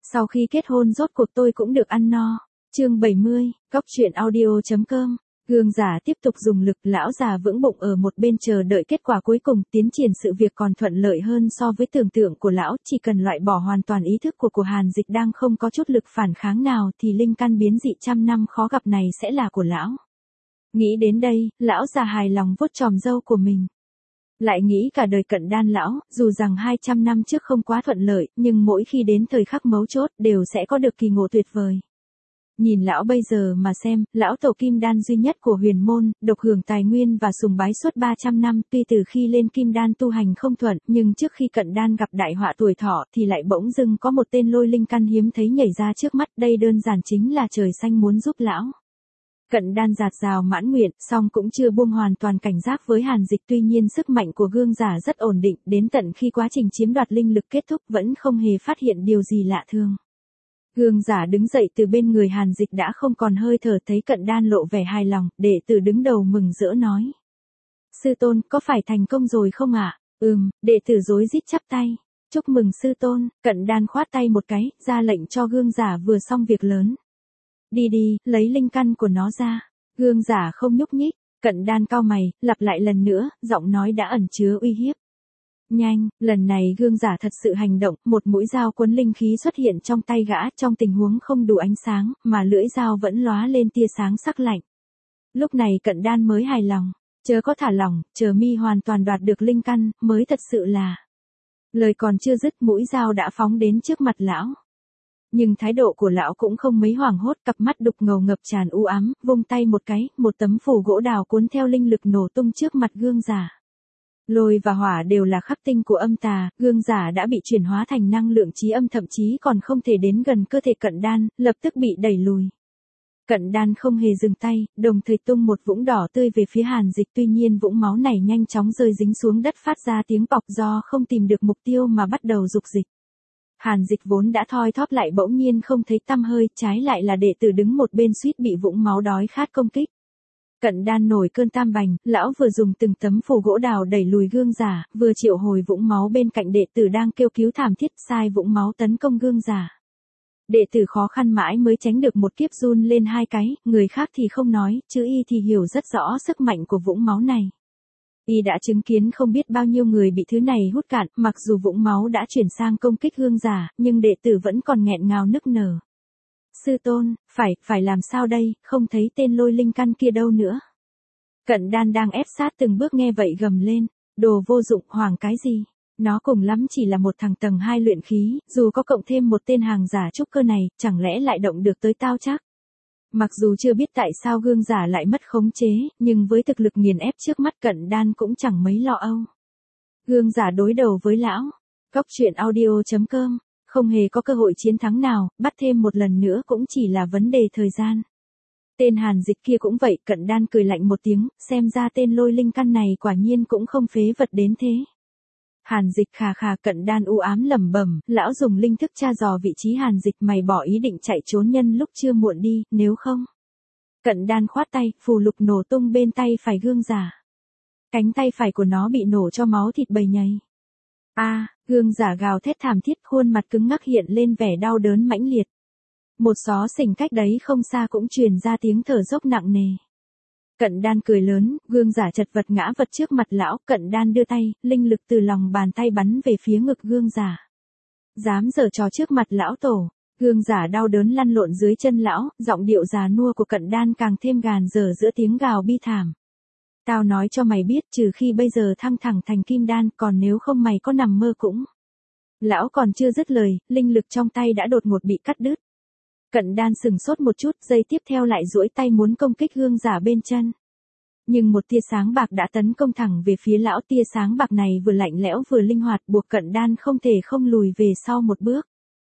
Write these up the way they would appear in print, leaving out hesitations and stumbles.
Sau khi kết hôn rốt cuộc tôi cũng được ăn no. Chương 70, Cóc truyện audio.com. Gương giả tiếp tục dùng lực, lão già vững bụng ở một bên chờ đợi kết quả cuối cùng, tiến triển sự việc còn thuận lợi hơn so với tưởng tượng của lão, chỉ cần loại bỏ hoàn toàn ý thức của Hàn Dịch đang không có chút lực phản kháng nào thì linh căn biến dị trăm năm khó gặp này sẽ là của lão. Nghĩ đến đây, lão già hài lòng vuốt chòm râu của mình. Lại nghĩ cả đời Cận Đan lão, dù rằng 200 năm trước không quá thuận lợi, nhưng mỗi khi đến thời khắc mấu chốt đều sẽ có được kỳ ngộ tuyệt vời. Nhìn lão bây giờ mà xem, lão tổ kim đan duy nhất của huyền môn, độc hưởng tài nguyên và sùng bái suốt 300 năm, tuy từ khi lên kim đan tu hành không thuận, nhưng trước khi Cận Đan gặp đại họa tuổi thọ thì lại bỗng dưng có một tên lôi linh căn hiếm thấy nhảy ra trước mắt, đây đơn giản chính là trời xanh muốn giúp lão. Cận Đan dạt dào mãn nguyện, song cũng chưa buông hoàn toàn cảnh giác với Hàn Dịch, tuy nhiên sức mạnh của gương giả rất ổn định, đến tận khi quá trình chiếm đoạt linh lực kết thúc vẫn không hề phát hiện điều gì lạ thường. Gương giả đứng dậy từ bên người Hàn Dịch đã không còn hơi thở, thấy Cận Đan lộ vẻ hài lòng, đệ tử đứng đầu mừng rỡ nói. Sư tôn, có phải thành công rồi không ạ? Đệ tử rối rít chắp tay. Chúc mừng sư tôn. Cận Đan khoát tay một cái, ra lệnh cho gương giả vừa xong việc lớn. Đi đi, lấy linh căn của nó ra. Gương giả không nhúc nhích, Cận Đan cau mày, lặp lại lần nữa, giọng nói đã ẩn chứa uy hiếp. Nhanh, lần này gương giả thật sự hành động, một mũi dao quấn linh khí xuất hiện trong tay gã, trong tình huống không đủ ánh sáng, mà lưỡi dao vẫn lóa lên tia sáng sắc lạnh. Lúc này Cận Đan mới hài lòng, chớ có thả lỏng, chờ mi hoàn toàn đoạt được linh căn, mới thật sự là. Lời còn chưa dứt, mũi dao đã phóng đến trước mặt lão. Nhưng thái độ của lão cũng không mấy hoảng hốt, cặp mắt đục ngầu ngập tràn u ám, vung tay một cái, một tấm phù gỗ đào cuốn theo linh lực nổ tung trước mặt gương giả. Lôi và hỏa đều là khắc tinh của âm tà, gương giả đã bị chuyển hóa thành năng lượng chí âm, thậm chí còn không thể đến gần cơ thể Cận Đan, lập tức bị đẩy lùi. Cận Đan không hề dừng tay, đồng thời tung một vũng đỏ tươi về phía Hàn Dịch, tuy nhiên vũng máu này nhanh chóng rơi dính xuống đất phát ra tiếng bọc, do không tìm được mục tiêu mà bắt đầu dục dịch. Hàn Dịch vốn đã thoi thóp lại bỗng nhiên không thấy tăm hơi, trái lại là đệ tử đứng một bên suýt bị vũng máu đói khát công kích. Cận Đan nổi cơn tam bành, lão vừa dùng từng tấm phù gỗ đào đẩy lùi gương giả, vừa triệu hồi vũng máu bên cạnh đệ tử đang kêu cứu thảm thiết, sai vũng máu tấn công gương giả. Đệ tử khó khăn mãi mới tránh được một kiếp, run lên hai cái, người khác thì không nói, chứ y thì hiểu rất rõ sức mạnh của vũng máu này. Y đã chứng kiến không biết bao nhiêu người bị thứ này hút cạn, mặc dù vũng máu đã chuyển sang công kích gương giả, nhưng đệ tử vẫn còn nghẹn ngào nức nở. Sư tôn, phải làm sao đây, không thấy tên lôi linh căn kia đâu nữa. Cận Đan đang ép sát từng bước nghe vậy gầm lên, đồ vô dụng, hoảng cái gì. Nó cùng lắm chỉ là một thằng tầng 2 luyện khí, dù có cộng thêm một tên hàng giả trúc cơ này, chẳng lẽ lại động được tới tao chắc. Mặc dù chưa biết tại sao gương giả lại mất khống chế, nhưng với thực lực nghiền ép trước mắt Cận Đan cũng chẳng mấy lo âu. Gương giả đối đầu với lão. Cóc truyện audio.com. Không hề có cơ hội chiến thắng nào, bắt thêm một lần nữa cũng chỉ là vấn đề thời gian. Tên Hàn Dịch kia cũng vậy, Cận Đan cười lạnh một tiếng, xem ra tên lôi linh căn này quả nhiên cũng không phế vật đến thế. Hàn Dịch khà khà, Cận Đan u ám lẩm bẩm, lão dùng linh thức tra dò vị trí Hàn Dịch, mày bỏ ý định chạy trốn nhân lúc chưa muộn đi, nếu không. Cận Đan khoát tay, phù lục nổ tung bên tay phải gương giả. Cánh tay phải của nó bị nổ cho máu thịt bầy nhầy. Gương giả gào thét thảm thiết, khuôn mặt cứng ngắc hiện lên vẻ đau đớn mãnh liệt. Một xó xỉnh cách đấy không xa cũng truyền ra tiếng thở dốc nặng nề. Cận Đan cười lớn, gương giả chật vật ngã vật trước mặt lão, Cận Đan đưa tay, linh lực từ lòng bàn tay bắn về phía ngực gương giả. Dám giở trò trước mặt lão tổ. Gương giả đau đớn lăn lộn dưới chân lão, giọng điệu già nua của Cận Đan càng thêm gàn dở giữa tiếng gào bi thảm. Tao nói cho mày biết, trừ khi bây giờ thăng thẳng thành kim đan, còn nếu không mày có nằm mơ cũng. Lão còn chưa dứt lời, linh lực trong tay đã đột ngột bị cắt đứt. Cận Đan sừng sốt một chút, giây tiếp theo lại duỗi tay muốn công kích gương giả bên chân. Nhưng một tia sáng bạc đã tấn công thẳng về phía lão, tia sáng bạc này vừa lạnh lẽo vừa linh hoạt, buộc Cận Đan không thể không lùi về sau một bước.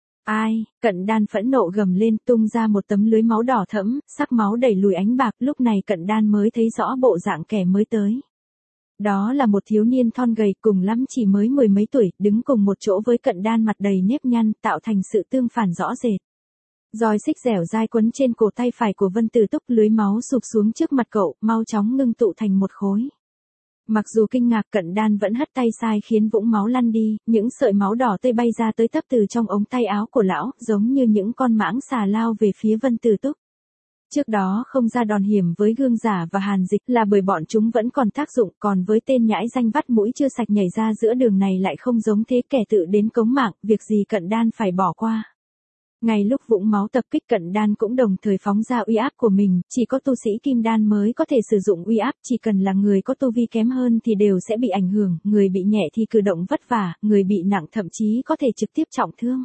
Cận Đan phẫn nộ gầm lên, tung ra một tấm lưới máu đỏ thẫm, sắc máu đẩy lùi ánh bạc, lúc này Cận Đan mới thấy rõ bộ dạng kẻ mới tới. Đó là một thiếu niên thon gầy, cùng lắm chỉ mới 10 mấy tuổi, đứng cùng một chỗ với Cận Đan, mặt đầy nếp nhăn, tạo thành sự tương phản rõ rệt. Roi xích dẻo dai quấn trên cổ tay phải của Vân Tử Túc, lưới máu sụp xuống trước mặt cậu, mau chóng ngưng tụ thành một khối. Mặc dù kinh ngạc, Cận Đan vẫn hất tay sai khiến vũng máu lăn đi, những sợi máu đỏ tươi bay ra tới tấp từ trong ống tay áo của lão, giống như những con mãng xà lao về phía Vân Tử Túc. Trước đó không ra đòn hiểm với Gương Giả và Hàn Dịch là bởi bọn chúng vẫn còn tác dụng, còn với tên nhãi danh vắt mũi chưa sạch nhảy ra giữa đường này lại không giống thế, kẻ tự đến cống mạng, việc gì Cận Đan phải bỏ qua. Ngay lúc vũng máu tập kích, Cận Đan cũng đồng thời phóng ra uy áp của mình, chỉ có tu sĩ kim đan mới có thể sử dụng uy áp, chỉ cần là người có tu vi kém hơn thì đều sẽ bị ảnh hưởng, người bị nhẹ thì cử động vất vả, người bị nặng thậm chí có thể trực tiếp trọng thương.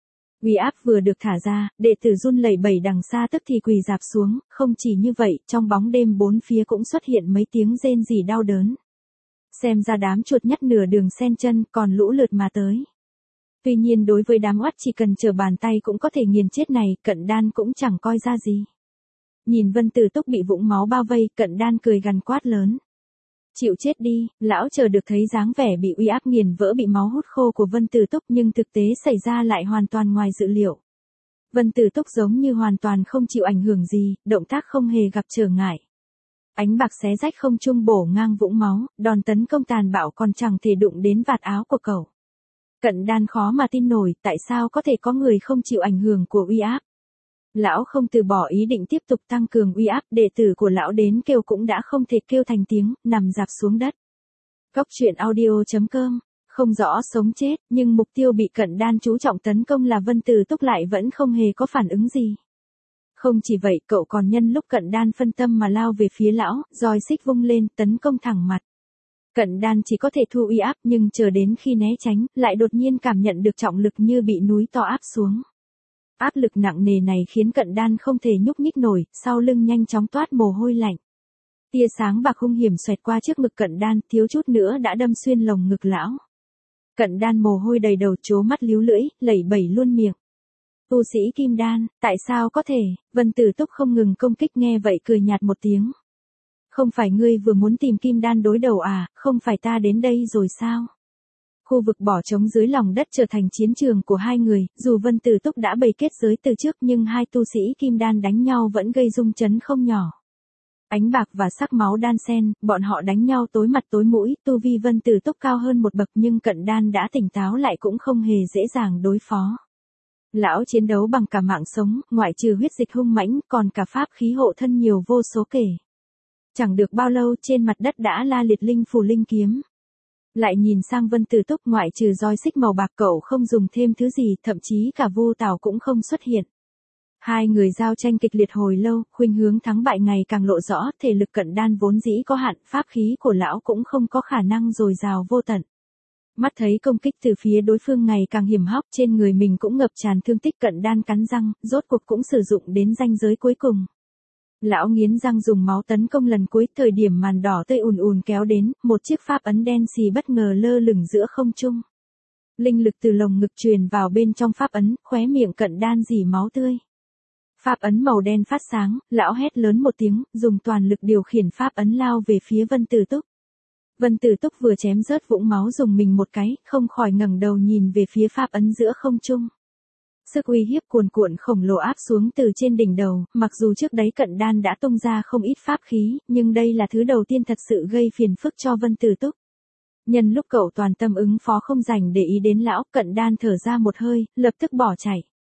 Uy áp vừa được thả ra, đệ tử run lẩy bẩy đằng xa tức thì quỳ rạp xuống, không chỉ như vậy, trong bóng đêm bốn phía cũng xuất hiện mấy tiếng rên rỉ đau đớn. Xem ra đám chuột nhắt nửa đường sen chân còn lũ lượt mà tới. Tuy nhiên đối với đám oắt chỉ cần chờ bàn tay cũng có thể nghiền chết này, Cận Đan cũng chẳng coi ra gì. Nhìn Vân Tử Túc bị vũng máu bao vây, Cận Đan cười gằn quát lớn. Chịu chết đi, lão chờ được thấy dáng vẻ bị uy áp nghiền vỡ bị máu hút khô của Vân Tử Túc, nhưng thực tế xảy ra lại hoàn toàn ngoài dự liệu. Vân Tử Túc giống như hoàn toàn không chịu ảnh hưởng gì, động tác không hề gặp trở ngại. Ánh bạc xé rách không trung bổ ngang vũng máu, đòn tấn công tàn bạo còn chẳng thể đụng đến vạt áo của cậu. Cận Đan khó mà tin nổi, tại sao có thể có người không chịu ảnh hưởng của uy áp. Lão không từ bỏ ý định tiếp tục tăng cường uy áp, đệ tử của lão đến kêu cũng đã không thể kêu thành tiếng, nằm rạp xuống đất. Góc truyện audio.com, không rõ sống chết, nhưng mục tiêu bị Cận Đan chú trọng tấn công là Vân Tử Túc lại vẫn không hề có phản ứng gì. Không chỉ vậy, cậu còn nhân lúc Cận Đan phân tâm mà lao về phía lão, roi xích vung lên, tấn công thẳng mặt. Cận Đan chỉ có thể thu uy áp, nhưng chờ đến khi né tránh, lại đột nhiên cảm nhận được trọng lực như bị núi to áp xuống. Áp lực nặng nề này khiến Cận Đan không thể nhúc nhích nổi, sau lưng nhanh chóng toát mồ hôi lạnh. Tia sáng bạc hung hiểm xoẹt qua trước ngực Cận Đan, thiếu chút nữa đã đâm xuyên lồng ngực lão. Cận Đan mồ hôi đầy đầu, trố mắt líu lưỡi, lẩy bẩy luôn miệng. Tu sĩ kim đan, tại sao có thể? Vân Tử Túc không ngừng công kích, nghe vậy cười nhạt một tiếng. Không phải ngươi vừa muốn tìm kim đan đối đầu à, không phải ta đến đây rồi sao? Khu vực bỏ trống dưới lòng đất trở thành chiến trường của hai người, dù Vân Tử Túc đã bày kết giới từ trước nhưng hai tu sĩ kim đan đánh nhau vẫn gây rung chấn không nhỏ. Ánh bạc và sắc máu đan xen, bọn họ đánh nhau tối mặt tối mũi, tu vi Vân Tử Túc cao hơn một bậc nhưng Cận Đan đã tỉnh táo lại cũng không hề dễ dàng đối phó. Lão chiến đấu bằng cả mạng sống, ngoại trừ huyết dịch hung mãnh, còn cả pháp khí hộ thân nhiều vô số kể. Chẳng được bao lâu trên mặt đất đã la liệt linh phù linh kiếm. Lại nhìn sang Vân Tử Túc, ngoại trừ roi xích màu bạc cậu không dùng thêm thứ gì, thậm chí cả vô tảo cũng không xuất hiện. Hai người giao tranh kịch liệt hồi lâu, khuynh hướng thắng bại ngày càng lộ rõ, thể lực Cận Đan vốn dĩ có hạn, pháp khí của lão cũng không có khả năng dồi dào vô tận. Mắt thấy công kích từ phía đối phương ngày càng hiểm hóc, trên người mình cũng ngập tràn thương tích, Cận Đan cắn răng, rốt cuộc cũng sử dụng đến ranh giới cuối cùng. Lão nghiến răng dùng máu tấn công lần cuối, thời điểm màn đỏ tươi ùn ùn kéo đến, một chiếc pháp ấn đen xì bất ngờ lơ lửng giữa không trung. Linh lực từ lồng ngực truyền vào bên trong pháp ấn, khóe miệng Cận Đan rỉ máu tươi. Pháp ấn màu đen phát sáng, lão hét lớn một tiếng, dùng toàn lực điều khiển pháp ấn lao về phía Vân Tử Túc. Vân Tử Túc vừa chém rớt vũng máu dùng mình một cái, không khỏi ngẩng đầu nhìn về phía pháp ấn giữa không trung. Sức uy hiếp cuồn cuộn khổng lồ áp xuống từ trên đỉnh đầu, mặc dù trước đấy Cận Đan đã tung ra không ít pháp khí, nhưng đây là thứ đầu tiên thật sự gây phiền phức cho Vân Tử Túc. Nhân lúc cậu toàn tâm ứng phó không dành để ý đến lão, Cận Đan thở ra một hơi, lập tức bỏ chạy.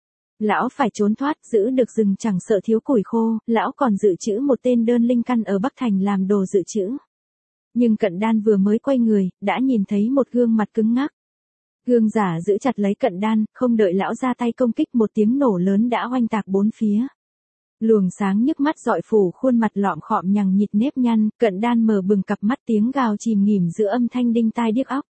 Lão phải trốn thoát, giữ được rừng chẳng sợ thiếu củi khô, lão còn dự trữ một tên đơn linh căn ở Bắc Thành làm đồ dự trữ. Nhưng Cận Đan vừa mới quay người, đã nhìn thấy một gương mặt cứng ngắc. Gương Giả giữ chặt lấy Cận Đan, không đợi lão ra tay công kích, một tiếng nổ lớn đã oanh tạc bốn phía. Luồng sáng nhức mắt rọi phủ khuôn mặt lọm khọm nhằng nhịt nếp nhăn, Cận Đan mở bừng cặp mắt, tiếng gào chìm nghỉm giữa âm thanh đinh tai điếc óc.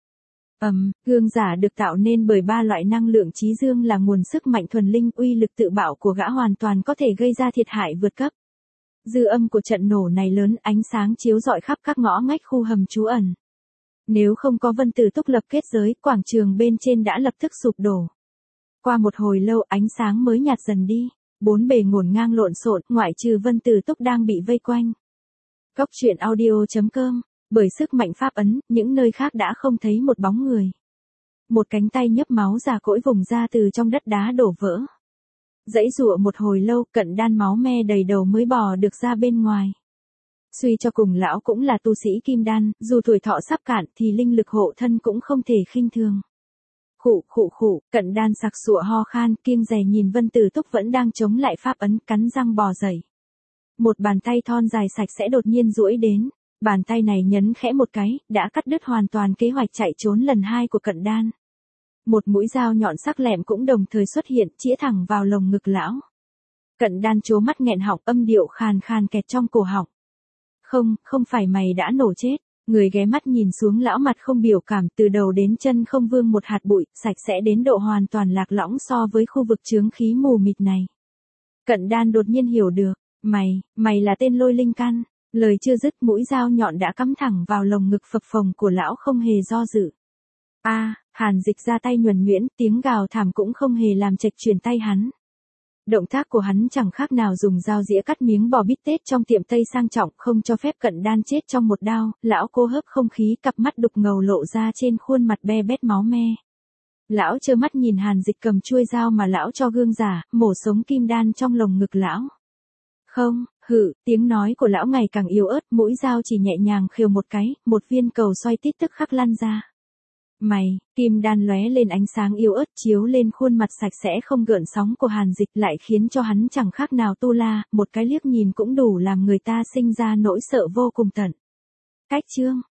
Gương Giả được tạo nên bởi ba loại năng lượng chí dương là nguồn sức mạnh thuần linh, uy lực tự bạo của gã hoàn toàn có thể gây ra thiệt hại vượt cấp. Dư âm của trận nổ này lớn, ánh sáng chiếu rọi khắp các ngõ ngách khu hầm trú ẩn. Nếu không có Vân Tử Túc lập kết giới, quảng trường bên trên đã lập tức sụp đổ. Qua một hồi lâu ánh sáng mới nhạt dần đi, bốn bề ngổn ngang lộn xộn, ngoại trừ Vân Tử Túc đang bị vây quanh. Góc truyện audio.com, bởi sức mạnh pháp ấn, những nơi khác đã không thấy một bóng người. Một cánh tay nhấp máu già cỗi vùng ra từ trong đất đá đổ vỡ. Giãy giụa một hồi lâu, Cận Đan máu me đầy đầu mới bò được ra bên ngoài. Suy cho cùng lão cũng là tu sĩ kim đan, dù tuổi thọ sắp cạn thì linh lực hộ thân cũng không thể khinh thường. Khụ, Cận Đan sặc sụa ho khan, kiêng dè nhìn Vân Tử Túc vẫn đang chống lại pháp ấn, cắn răng bò dậy. Một bàn tay thon dài sạch sẽ đột nhiên duỗi đến, bàn tay này nhấn khẽ một cái, đã cắt đứt hoàn toàn kế hoạch chạy trốn lần 2 của Cận Đan. Một mũi dao nhọn sắc lẹm cũng đồng thời xuất hiện, chĩa thẳng vào lồng ngực lão. Cận Đan trố mắt nghẹn họng, âm điệu khàn khàn kẹt trong cổ họng. Không phải mày đã nổ chết. Người ghé mắt nhìn xuống lão mặt không biểu cảm, từ đầu đến chân không vương một hạt bụi, sạch sẽ đến độ hoàn toàn lạc lõng so với khu vực chướng khí mù mịt này. Cận Đan đột nhiên hiểu được, mày là tên Lôi Linh Căn. Lời chưa dứt, mũi dao nhọn đã cắm thẳng vào lồng ngực phập phồng của lão không hề do dự. Hàn Dịch ra tay nhuần nhuyễn, tiếng gào thảm cũng không hề làm chệch chuyển tay hắn. Động tác của hắn chẳng khác nào dùng dao dĩa cắt miếng bò bít tết trong tiệm Tây sang trọng, không cho phép Cận Đan chết trong một đao. Lão cô hấp không khí, cặp mắt đục ngầu lộ ra trên khuôn mặt be bét máu me. Lão trơ mắt nhìn Hàn Dịch cầm chuôi dao mà lão cho gương giả, mổ sống kim đan trong lồng ngực lão. Tiếng nói của lão ngày càng yếu ớt, mũi dao chỉ nhẹ nhàng khều một cái, một viên cầu xoay tít tức khắc lăn ra. Kim đan lóe lên ánh sáng yếu ớt chiếu lên khuôn mặt sạch sẽ không gợn sóng của Hàn Dịch, lại khiến cho hắn chẳng khác nào tu la, một cái liếc nhìn cũng đủ làm người ta sinh ra nỗi sợ vô cùng tận. Cách chương